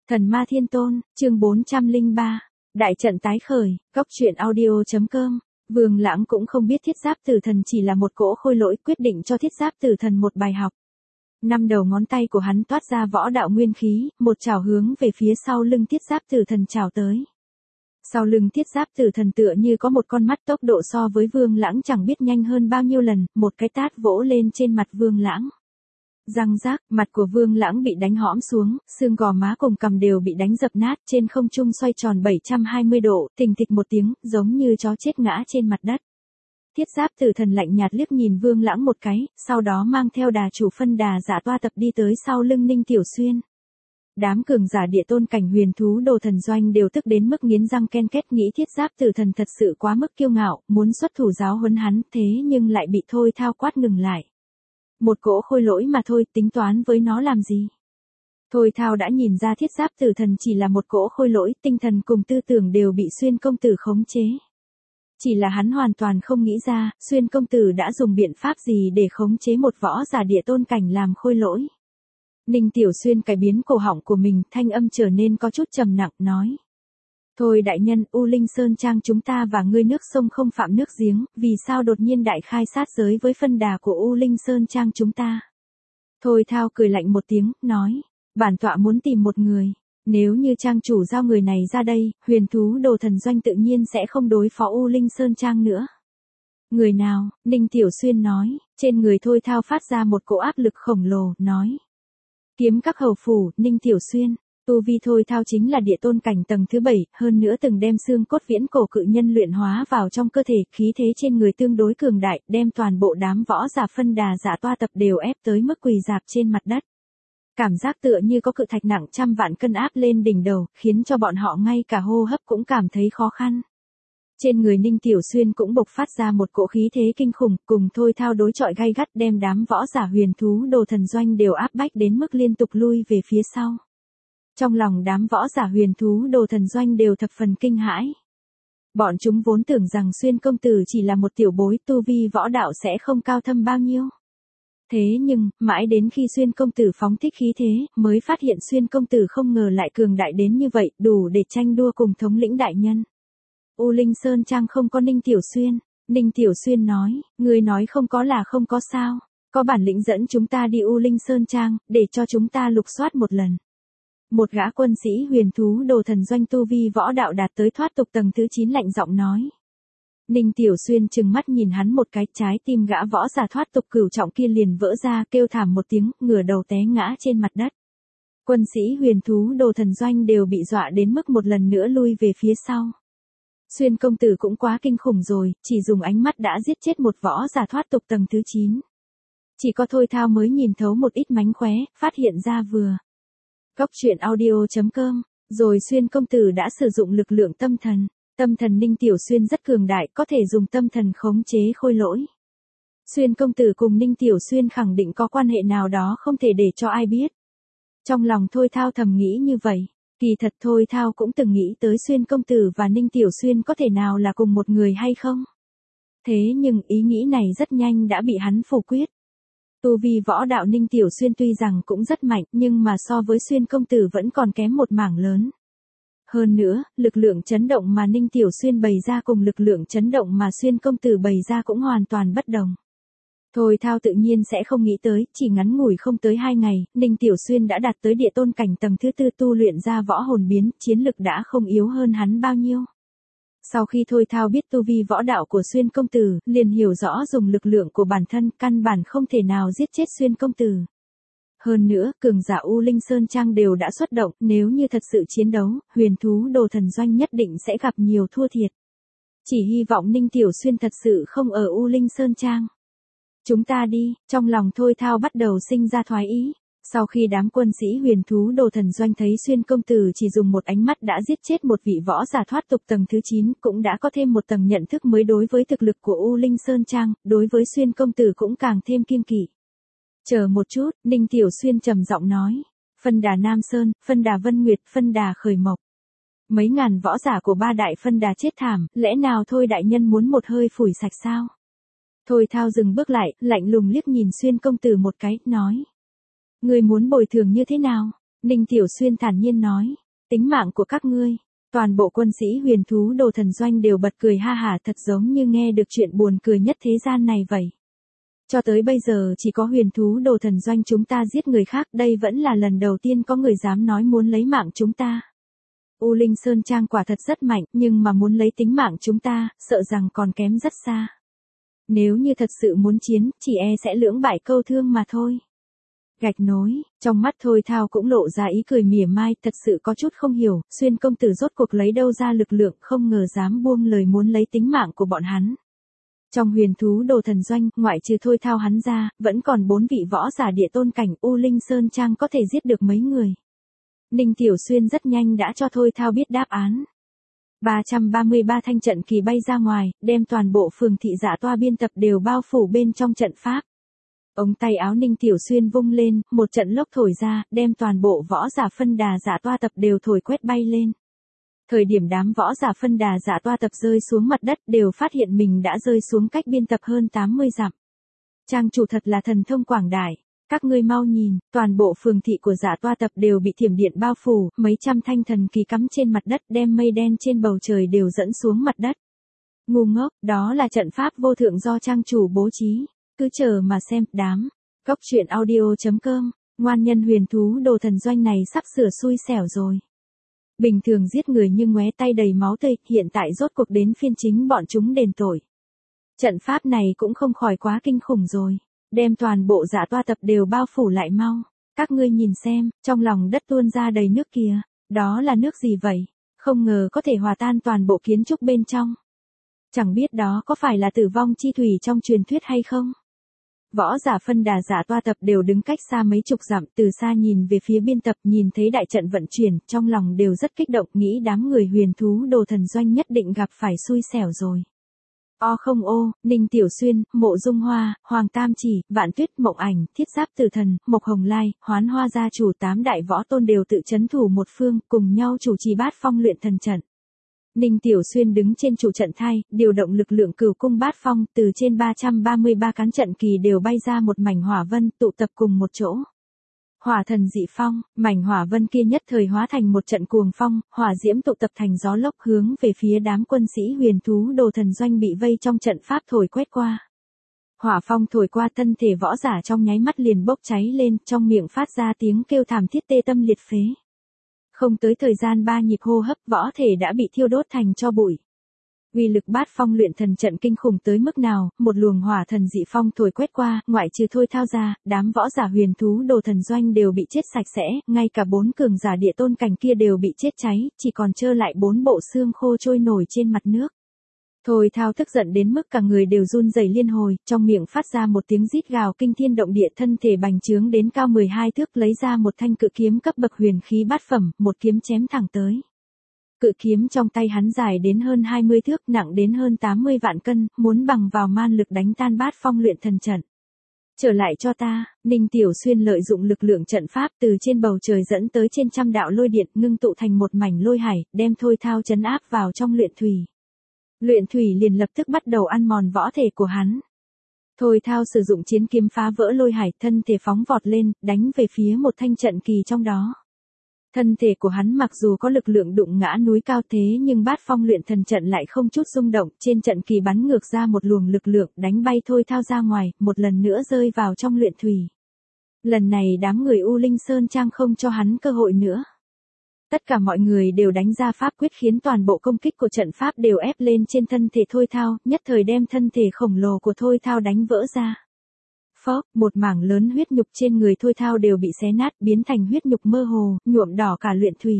Thần ma thiên tôn, chương 403. Đại trận tái khởi, góc truyện audio.com. Vương Lãng cũng không biết thiết giáp tử thần chỉ là một cỗ khôi lỗi, quyết định cho thiết giáp tử thần một bài học. 5 đầu ngón tay của hắn toát ra võ đạo nguyên khí, một chảo hướng về phía sau lưng thiết giáp tử thần chảo tới. Sau lưng thiết giáp tử thần tựa như có một con mắt, tốc độ so với Vương Lãng chẳng biết nhanh hơn bao nhiêu lần, một cái tát vỗ lên trên mặt Vương Lãng. Răng rác, mặt của Vương Lãng bị đánh hõm xuống, xương gò má cùng cằm đều bị đánh dập nát, trên không trung xoay tròn 720 độ, thình thịch một tiếng, giống như chó chết ngã trên mặt đất. Thiết giáp tử thần lạnh nhạt liếc nhìn Vương Lãng một cái, sau đó mang theo đà chủ phân đà giả toa tập đi tới sau lưng Ninh Tiểu Xuyên. Đám cường giả địa tôn cảnh huyền thú đồ thần doanh đều tức đến mức nghiến răng ken két, nghĩ thiết giáp tử thần thật sự quá mức kiêu ngạo, muốn xuất thủ giáo huấn hắn, thế nhưng lại bị Thôi Thao quát ngừng lại. Một cỗ khôi lỗi mà thôi, tính toán với nó làm gì? Thôi Thao đã nhìn ra thiết giáp tử thần chỉ là một cỗ khôi lỗi, tinh thần cùng tư tưởng đều bị Xuyên công tử khống chế. Chỉ là hắn hoàn toàn không nghĩ ra, Xuyên công tử đã dùng biện pháp gì để khống chế một võ giả địa tôn cảnh làm khôi lỗi. Ninh Tiểu Xuyên cải biến cổ họng của mình, thanh âm trở nên có chút trầm nặng, nói. Thôi đại nhân, U Linh Sơn Trang chúng ta và ngươi nước sông không phạm nước giếng, vì sao đột nhiên đại khai sát giới với phân đà của U Linh Sơn Trang chúng ta? Thôi Thao cười lạnh một tiếng, nói, bản tọa muốn tìm một người, nếu như trang chủ giao người này ra đây, huyền thú đồ thần doanh tự nhiên sẽ không đối phó U Linh Sơn Trang nữa. Người nào? Ninh Tiểu Xuyên nói, trên người Thôi Thao phát ra một cỗ áp lực khổng lồ, nói. Kiếm các hầu phủ, Ninh Tiểu Xuyên. Tu vi Thôi Thao chính là địa tôn cảnh tầng thứ 7, hơn nữa từng đem xương cốt viễn cổ cự nhân luyện hóa vào trong cơ thể, khí thế trên người tương đối cường đại, đem toàn bộ đám võ giả phân đà giả toa tập đều ép tới mức quỳ rạp trên mặt đất. Cảm giác tựa như có cự thạch nặng trăm vạn cân áp lên đỉnh đầu, khiến cho bọn họ ngay cả hô hấp cũng cảm thấy khó khăn. Trên người Ninh Tiểu Xuyên cũng bộc phát ra một cỗ khí thế kinh khủng, cùng Thôi Thao đối chọi gay gắt, đem đám võ giả huyền thú đồ thần doanh đều áp bách đến mức liên tục lui về phía sau. Trong lòng đám võ giả huyền thú đồ thần doanh đều thập phần kinh hãi. Bọn chúng vốn tưởng rằng Xuyên công tử chỉ là một tiểu bối, tu vi võ đạo sẽ không cao thâm bao nhiêu. Thế nhưng, mãi đến khi Xuyên công tử phóng thích khí thế, mới phát hiện Xuyên công tử không ngờ lại cường đại đến như vậy, đủ để tranh đua cùng thống lĩnh đại nhân. U Linh Sơn Trang không có Ninh Tiểu Xuyên. Ninh Tiểu Xuyên nói, người nói không có là không có sao. Có bản lĩnh dẫn chúng ta đi U Linh Sơn Trang, để cho chúng ta lục soát một lần. Một gã quân sĩ huyền thú đồ thần doanh tu vi võ đạo đạt tới thoát tục tầng thứ 9 lạnh giọng nói. Ninh Tiểu Xuyên trừng mắt nhìn hắn một cái, trái tim gã võ giả thoát tục cửu trọng kia liền vỡ ra, kêu thảm một tiếng, ngửa đầu té ngã trên mặt đất. Quân sĩ huyền thú đồ thần doanh đều bị dọa đến mức một lần nữa lui về phía sau. Xuyên công tử cũng quá kinh khủng rồi, chỉ dùng ánh mắt đã giết chết một võ giả thoát tục tầng thứ 9. Chỉ có Thôi Thao mới nhìn thấu một ít mánh khóe, phát hiện ra vừa. Góc truyện audio.com, rồi Xuyên công tử đã sử dụng lực lượng tâm thần. Tâm thần Ninh Tiểu Xuyên rất cường đại, có thể dùng tâm thần khống chế khôi lỗi. Xuyên công tử cùng Ninh Tiểu Xuyên khẳng định có quan hệ nào đó không thể để cho ai biết. Trong lòng Thôi Thao thầm nghĩ như vậy. Kỳ thật Thôi Thao cũng từng nghĩ tới Xuyên công tử và Ninh Tiểu Xuyên có thể nào là cùng một người hay không. Thế nhưng ý nghĩ này rất nhanh đã bị hắn phủ quyết. Tu vi võ đạo Ninh Tiểu Xuyên tuy rằng cũng rất mạnh, nhưng mà so với Xuyên công tử vẫn còn kém một mảng lớn. Hơn nữa, lực lượng chấn động mà Ninh Tiểu Xuyên bày ra cùng lực lượng chấn động mà Xuyên công tử bày ra cũng hoàn toàn bất đồng. Thôi Thao tự nhiên sẽ không nghĩ tới, chỉ ngắn ngủi không tới 2 ngày, Ninh Tiểu Xuyên đã đạt tới địa tôn cảnh tầng thứ 4, tu luyện ra võ hồn biến, chiến lực đã không yếu hơn hắn bao nhiêu. Sau khi Thôi Thao biết tu vi võ đạo của Xuyên công tử, liền hiểu rõ dùng lực lượng của bản thân, căn bản không thể nào giết chết Xuyên công tử. Hơn nữa, cường giả U Linh Sơn Trang đều đã xuất động, nếu như thật sự chiến đấu, huyền thú đồ thần doanh nhất định sẽ gặp nhiều thua thiệt. Chỉ hy vọng Ninh Tiểu Xuyên thật sự không ở U Linh Sơn Trang. Chúng ta đi, trong lòng Thôi Thao bắt đầu sinh ra thoái ý. Sau khi đám quân sĩ huyền thú đồ thần doanh thấy Xuyên công tử chỉ dùng một ánh mắt đã giết chết một vị võ giả thoát tục tầng thứ 9, cũng đã có thêm một tầng nhận thức mới đối với thực lực của U Linh Sơn Trang, đối với Xuyên công tử cũng càng thêm kiêng kỵ. Chờ một chút, Ninh Tiểu Xuyên trầm giọng nói. Phân đà Nam Sơn, phân đà Vân Nguyệt, phân đà Khởi Mộc. Mấy ngàn võ giả của 3 đại phân đà chết thảm, lẽ nào Thôi đại nhân muốn một hơi phủi sạch sao? Thôi Thao dừng bước lại, lạnh lùng liếc nhìn Xuyên công tử một cái, nói. Người muốn bồi thường như thế nào? Ninh Tiểu Xuyên thản nhiên nói, tính mạng của các ngươi. Toàn bộ quân sĩ huyền thú đồ thần doanh đều bật cười ha hả, thật giống như nghe được chuyện buồn cười nhất thế gian này vậy. Cho tới bây giờ chỉ có huyền thú đồ thần doanh chúng ta giết người khác, đây vẫn là lần đầu tiên có người dám nói muốn lấy mạng chúng ta. U Linh Sơn Trang quả thật rất mạnh, nhưng mà muốn lấy tính mạng chúng ta, sợ rằng còn kém rất xa. Nếu như thật sự muốn chiến, chỉ e sẽ lưỡng bại câu thương mà thôi. Gạch nối, trong mắt Thôi Thao cũng lộ ra ý cười mỉa mai, thật sự có chút không hiểu, Xuyên công tử rốt cuộc lấy đâu ra lực lượng, không ngờ dám buông lời muốn lấy tính mạng của bọn hắn. Trong huyền thú đồ thần doanh, ngoại trừ Thôi Thao hắn ra, vẫn còn 4 vị võ giả địa tôn cảnh, U Linh Sơn Trang có thể giết được mấy người. Ninh Tiểu Xuyên rất nhanh đã cho Thôi Thao biết đáp án. 333 thanh trận kỳ bay ra ngoài, đem toàn bộ phường thị Dạ Toa biên tập đều bao phủ bên trong trận pháp. Ống tay áo Ninh Tiểu Xuyên vung lên, một trận lốc thổi ra, đem toàn bộ võ giả phân đà Dạ Toa tập đều thổi quét bay lên. Thời điểm đám võ giả phân đà Dạ Toa tập rơi xuống mặt đất đều phát hiện mình đã rơi xuống cách biên tập hơn 80 dặm. Trang chủ thật là thần thông quảng đại. Các ngươi mau nhìn, toàn bộ phường thị của Dạ Toa tập đều bị thiểm điện bao phủ, mấy trăm thanh thần kỳ cắm trên mặt đất đem mây đen trên bầu trời đều dẫn xuống mặt đất. Ngu ngốc, đó là trận pháp vô thượng do trang chủ bố trí. Cứ chờ mà xem, đám. Cốc truyện audio.com, ngoan nhân huyền thú đồ thần doanh này sắp sửa xui xẻo rồi. Bình thường giết người nhưng ngoé tay đầy máu tươi, hiện tại rốt cuộc đến phiên chính bọn chúng đền tội. Trận pháp này cũng không khỏi quá kinh khủng rồi. Đem toàn bộ Dạ Toa tập đều bao phủ lại mau. Các ngươi nhìn xem, trong lòng đất tuôn ra đầy nước kìa. Đó là nước gì vậy? Không ngờ có thể hòa tan toàn bộ kiến trúc bên trong. Chẳng biết đó có phải là tử vong chi thủy trong truyền thuyết hay không? Võ giả phân đà Dạ Toa tập đều đứng cách xa mấy chục dặm, từ xa nhìn về phía biên tập, nhìn thấy đại trận vận chuyển, trong lòng đều rất kích động, nghĩ đám người huyền thú đồ thần doanh nhất định gặp phải xui xẻo rồi. O không ô, Ninh Tiểu Xuyên, Mộ Dung Hoa, Hoàng Tam Chỉ, Vạn Tuyết, Mộng Ảnh, Thiết Giáp Tử Thần, Mộc Hồng Lai, Hoán Hoa gia chủ 8 đại võ tôn đều tự trấn thủ một phương, cùng nhau chủ trì bát phong luyện thần trận. Ninh Tiểu Xuyên đứng trên trụ trận thai, điều động lực lượng cửu cung bát phong, từ trên 333 cán trận kỳ đều bay ra một mảnh hỏa vân, tụ tập cùng một chỗ. Hỏa thần dị phong, mảnh hỏa vân kia nhất thời hóa thành một trận cuồng phong, hỏa diễm tụ tập thành gió lốc hướng về phía đám quân sĩ huyền thú đồ thần doanh bị vây trong trận pháp thổi quét qua. Hỏa phong thổi qua thân thể võ giả trong nháy mắt liền bốc cháy lên, trong miệng phát ra tiếng kêu thảm thiết tê tâm liệt phế. Không tới thời gian 3 nhịp hô hấp, võ thể đã bị thiêu đốt thành tro bụi. Uy lực bát phong luyện thần trận kinh khủng tới mức nào, một luồng hỏa thần dị phong thổi quét qua, ngoại trừ Thôi Thao ra, đám võ giả huyền thú đồ thần doanh đều bị chết sạch sẽ, ngay cả 4 cường giả địa tôn cảnh kia đều bị chết cháy, chỉ còn trơ lại 4 bộ xương khô trôi nổi trên mặt nước. Thôi Thao tức giận đến mức cả người đều run rẩy liên hồi, trong miệng phát ra một tiếng rít gào kinh thiên động địa, thân thể bành trướng đến cao 12 thước, lấy ra một thanh cự kiếm cấp bậc huyền khí bát phẩm, một kiếm chém thẳng tới. Cự kiếm trong tay hắn dài đến hơn 20 thước, nặng đến hơn 80 vạn cân, muốn bằng vào man lực đánh tan bát phong luyện thần trận. Trở lại cho ta, Ninh Tiểu Xuyên lợi dụng lực lượng trận pháp từ trên bầu trời dẫn tới trên trăm đạo lôi điện, ngưng tụ thành một mảnh lôi hải, đem Thôi Thao trấn áp vào trong luyện thủy. Luyện thủy liền lập tức bắt đầu ăn mòn võ thể của hắn. Thôi Thao sử dụng chiến kiếm phá vỡ lôi hải, thân thể phóng vọt lên, đánh về phía một thanh trận kỳ trong đó. Thân thể của hắn mặc dù có lực lượng đụng ngã núi cao thế nhưng bát phong luyện thần trận lại không chút rung động, trên trận kỳ bắn ngược ra một luồng lực lượng đánh bay Thôi Thao ra ngoài, một lần nữa rơi vào trong luyện thủy. Lần này đám người U Linh Sơn Trang không cho hắn cơ hội nữa. Tất cả mọi người đều đánh ra pháp quyết khiến toàn bộ công kích của trận pháp đều ép lên trên thân thể Thôi Thao, nhất thời đem thân thể khổng lồ của Thôi Thao đánh vỡ ra. Phốc, một mảng lớn huyết nhục trên người Thôi Thao đều bị xé nát, biến thành huyết nhục mơ hồ, nhuộm đỏ cả luyện thủy.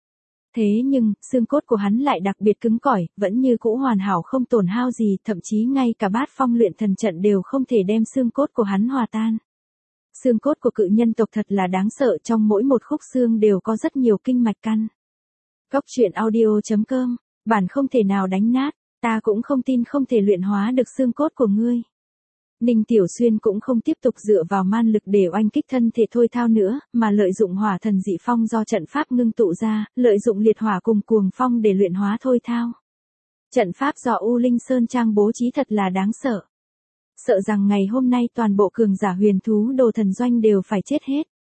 Thế nhưng, xương cốt của hắn lại đặc biệt cứng cỏi, vẫn như cũ hoàn hảo không tổn hao gì, thậm chí ngay cả bát phong luyện thần trận đều không thể đem xương cốt của hắn hòa tan. Xương cốt của cự nhân tộc thật là đáng sợ, trong mỗi một khúc xương đều có rất nhiều kinh mạch căn. Cốc truyện audio.com, bản không thể nào đánh nát, ta cũng không tin không thể luyện hóa được xương cốt của ngươi. Ninh Tiểu Xuyên cũng không tiếp tục dựa vào man lực để oanh kích thân thể Thôi Thao nữa, mà lợi dụng hỏa thần dị phong do trận pháp ngưng tụ ra, lợi dụng liệt hỏa cùng cuồng phong để luyện hóa Thôi Thao. Trận pháp do U Linh Sơn Trang bố trí thật là đáng sợ. Sợ rằng ngày hôm nay toàn bộ cường giả huyền thú đồ thần doanh đều phải chết hết.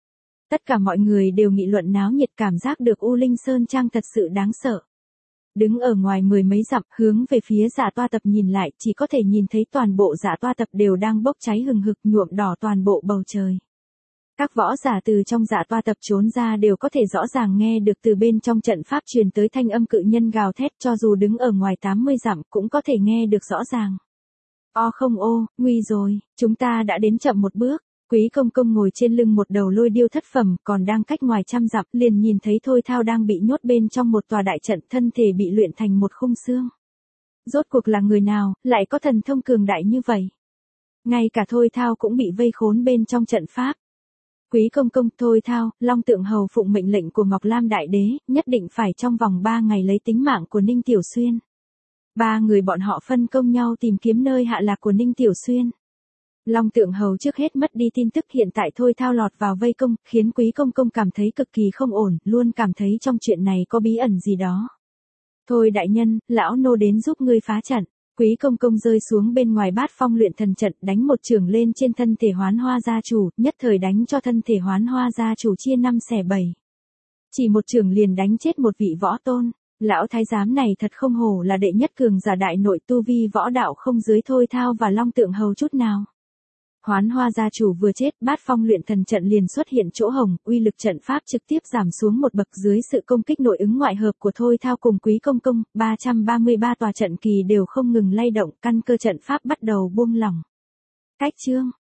Tất cả mọi người đều nghị luận náo nhiệt, cảm giác được U Linh Sơn Trang thật sự đáng sợ. Đứng ở ngoài mười mấy dặm, hướng về phía Dạ Toa Tập nhìn lại, chỉ có thể nhìn thấy toàn bộ Dạ Toa Tập đều đang bốc cháy hừng hực, nhuộm đỏ toàn bộ bầu trời. Các võ giả từ trong Dạ Toa Tập trốn ra đều có thể rõ ràng nghe được từ bên trong trận pháp truyền tới thanh âm cự nhân gào thét, cho dù đứng ở ngoài 80 dặm cũng có thể nghe được rõ ràng. O không ô, nguy rồi, chúng ta đã đến chậm một bước. Quý công công ngồi trên lưng một đầu lôi điêu thất phẩm, còn đang cách ngoài trăm dặm, liền nhìn thấy Thôi Thao đang bị nhốt bên trong một tòa đại trận, thân thể bị luyện thành một khung xương. Rốt cuộc là người nào, lại có thần thông cường đại như vậy? Ngay cả Thôi Thao cũng bị vây khốn bên trong trận pháp. Quý công công, Thôi Thao, Long Tượng Hầu phụng mệnh lệnh của Ngọc Lam Đại Đế, nhất định phải trong vòng 3 ngày lấy tính mạng của Ninh Tiểu Xuyên. 3 người bọn họ phân công nhau tìm kiếm nơi hạ lạc của Ninh Tiểu Xuyên. Long Tượng Hầu trước hết mất đi tin tức hiện tại Thôi Thao lọt vào vây công, khiến Quý công công cảm thấy cực kỳ không ổn, luôn cảm thấy trong chuyện này có bí ẩn gì đó. Thôi đại nhân, lão nô đến giúp ngươi phá trận. Quý công công rơi xuống bên ngoài Bát Phong luyện thần trận, đánh một chưởng lên trên thân thể Hoán Hoa gia chủ, nhất thời đánh cho thân thể Hoán Hoa gia chủ chia 5 xẻ 7. Chỉ một chưởng liền đánh chết một vị võ tôn. Lão thái giám này thật không hổ là đệ nhất cường giả đại nội, tu vi võ đạo không dưới Thôi Thao và Long Tượng Hầu chút nào. Hoán Hoa gia chủ vừa chết, Bát Phong luyện thần trận liền xuất hiện chỗ hổng, uy lực trận pháp trực tiếp giảm xuống một bậc dưới sự công kích nội ứng ngoại hợp của Thôi Thao cùng Quý công công, 333 tòa trận kỳ đều không ngừng lay động, căn cơ trận pháp bắt đầu buông lỏng. Cách chương